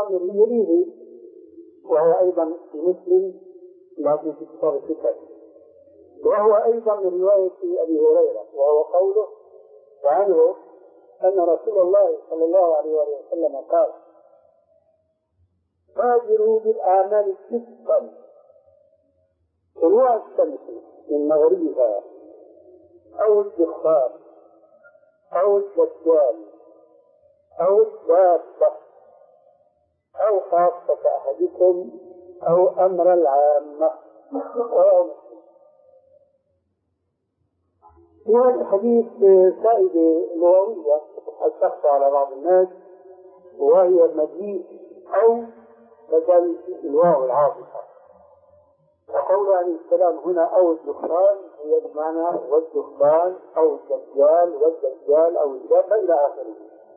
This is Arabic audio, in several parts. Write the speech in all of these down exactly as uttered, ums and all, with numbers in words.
أيضا يليه وهو أيضا في مسلم لكن في كتاب الستة، وهو أيضا من رواية أبي هريرة، وهو قوله وعنه أن رسول الله صلى الله عليه وسلم قال: بادروا بالأعمال ستا طلوع الشمس من مغربها أو الدخان أو الدجال أو الدابة أو خاصة أحدكم أو أمر العامة. في هذا الحديث فائدة لغوية قد تخفى على بعض الناس، وهي المجيء أو بدل الواو العاطفة. وقول عليه السلام هنا أو الدخان هي بمعنى والدخان أو الدجال والدجال أو الدابة إلى آخره.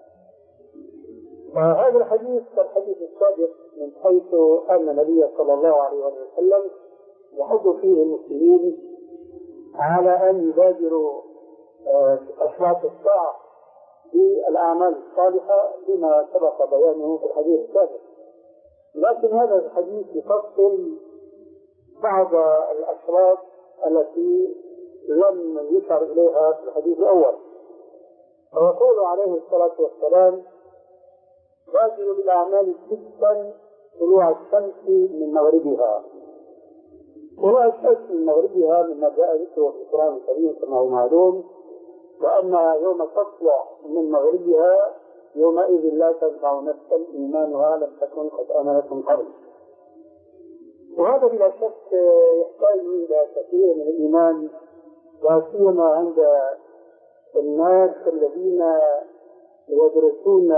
وهذا الحديث كالحديث السابق من حيث أن النبي صلى الله عليه وسلم يحث فيه المسلمين على أن يبادروا أشراط الساعة بالأعمال الصالحة بما سبق بيانه في الحديث السابق. لكن هذا الحديث يفصل بعض الأشراط التي لم يشعر إليها في الحديث الأول. ويقول عليه الصلاة والسلام: بادروا بالأعمال ستا طلوع الشمس من مغربها. طلوع الشمس من مغربها مما جاء ذكره في القرآن الكريم كما هو معلوم، وأن يوم تطلع من مغربها يومئذ لا تنفع نفسا إيمانها لم تكن قد آمنت من قبل. وهذا بلا شك يحتاج إلى كثير من الإيمان، لا سيما عند الناس الذين يدرسون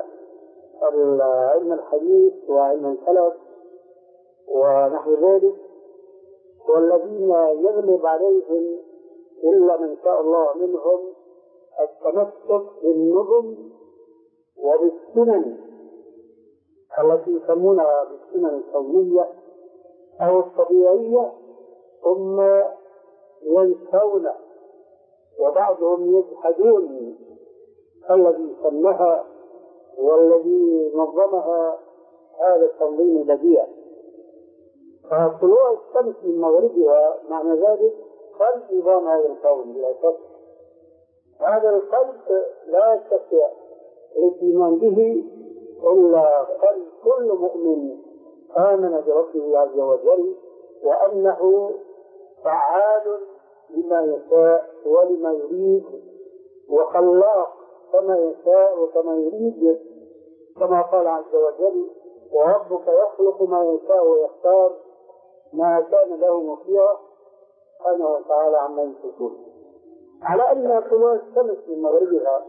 علم الحديث وعلم الفلك ونحو ذلك، والذين يغلب عليهم إلا من شاء الله منهم التمسك بالنظم وبالسنن التي يسمونها بالسنن الكونية أو الطبيعية، ثم ينسون وبعضهم يجحدون الذي سمها والذي نظمها هذا التنظيم البديع. فطلوع الشمس من مغربها معنى ذلك قلب نظام هذا الكون بلا شك. هذا القلب لا يستطيع الايمان به الا قلب كل مؤمن امن بربه عز وجل وانه فعال لما يشاء ولما يريد، وخلاق كما يشاء وكما يريد، كما قال عز وجل: وربك يخلق ما يشاء ويختار ما كان له مخيرا سبحانه وتعالى عما يشركون. على ان طلوع الشمس من مغربها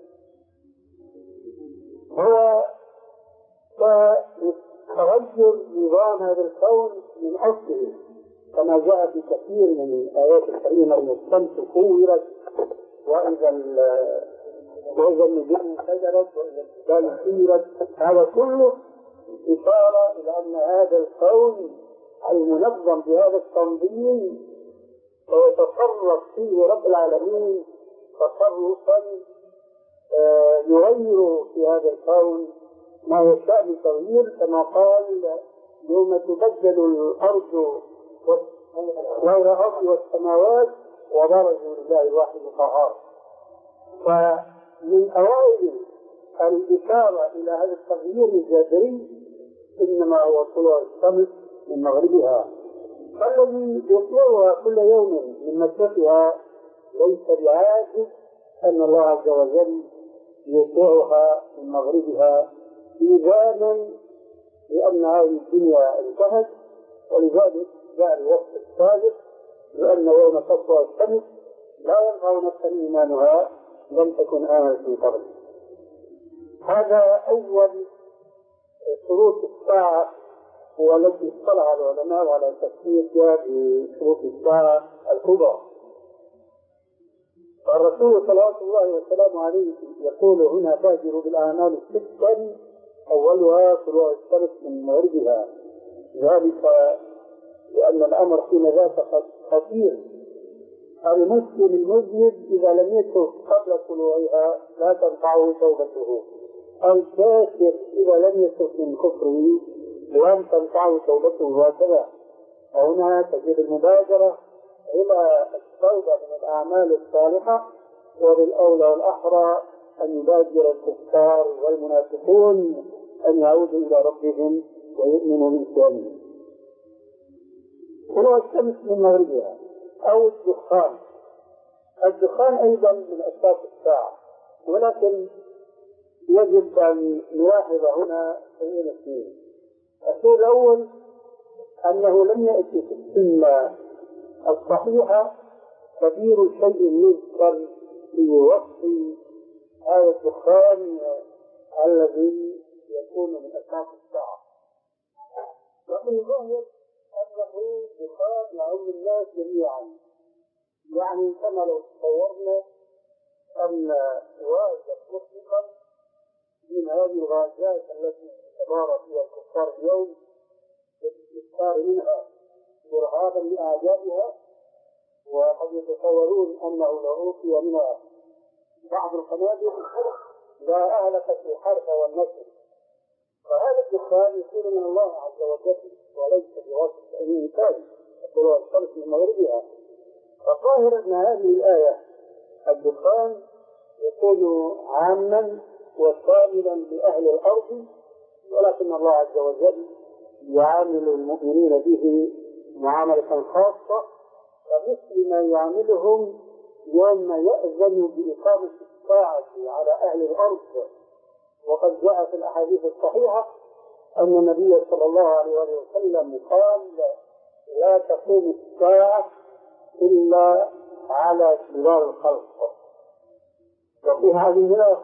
هو تغير نظام هذا الكون من اصله، كما جاء في كثير من الايات الكريمه: ان الشمس كورت واذا وإذا النجوم انفجرت وإذا الجبال سيرت. هذا كله إشارة إلى أن هذا الكون المنظم بهذا التنظيم ويتصرف فيه رب العالمين تصرفا يغير في هذا الكون ما يشاء بالتغيير، كما قال: يوم تبدل الأرض غير الأرض والسماوات وبرزوا لله الواحد القهار. فمن أوائل الإشارة إلى هذا التغيير الجذري إنما هو طلوع الشمس من مغربها، فالذي يطلعها كل يوم من مشرقها ليس بعاجز أن الله عز وجل يطلعها من مغربها إيجانا لأن هذه الدنيا انتهت. ولذلك جاء الوصف السابق لأن يوم تطلع الشمس لا ينفع نفسا إيمانها لم تكن آمنت من قبل. هذا أول شروط الساعة والتي اطلع العلماء على تفسيرها بشروط الساعة الكبرى. الرسول صلوات الله وسلامه عليه يقول هنا: بادروا بالأعمال ستا أولها طلوع الشمس من مغربها، ذلك لأن الأمر حين ذاك خطير. المسلم المذنب إذا لم يتوب قبل طلوعها لا تنفعه توبته، الكافر إذا لم يتب من كفره لم تنفعه توبته هكذا. وهنا تجد المبادرة إلى التوبة من الأعمال الصالحة، وبالأولى والأحرى أن يبادر الكفار والمنافقون أن يعودوا إلى ربهم ويؤمنوا بإسلامهم. طلوع الشمس من مغربها أو الدخان. الدخان أيضا من أسباب الساعة، ولكن يجب أن نلاحظ هنا شيئين اثنين. الشيء الأول أنه لم يأتي في السنة الصحيحة كبير شيء يذكر في وصف هذا الدخان الذي يكون من أسباب الساعة، ومن ظاهر أنه دخان يعم الناس جميعا. يعني كما لو تصورنا أن غازا مطلقا من هذه الغازات التي تبارى فيها الكفار اليوم بالاستكثار منها برهابا لأعدائها، وقد يتصورون أنه لو أوتي منها بعض القنابل لا أهلكت الحرب والنسل. فهذا الدخان يكون من الله عز وجل وليس بواسطة أي إنسان طلوع الشمس من مغربها. فظاهر أن هذه الآية الدخان يكون عاما وشاملا لأهل الأرض، ولكن الله عز وجل يعامل المؤمنين به معاملة خاصة فمثل ما يعاملهم يوم يأذن بإقامة الساعة على أهل الأرض. وقد جاء في الأحاديث الصحيحة أن النبي صلى الله عليه وسلم قال: لا تقوم الساعة إلا على شرار الخلق. وفي هذه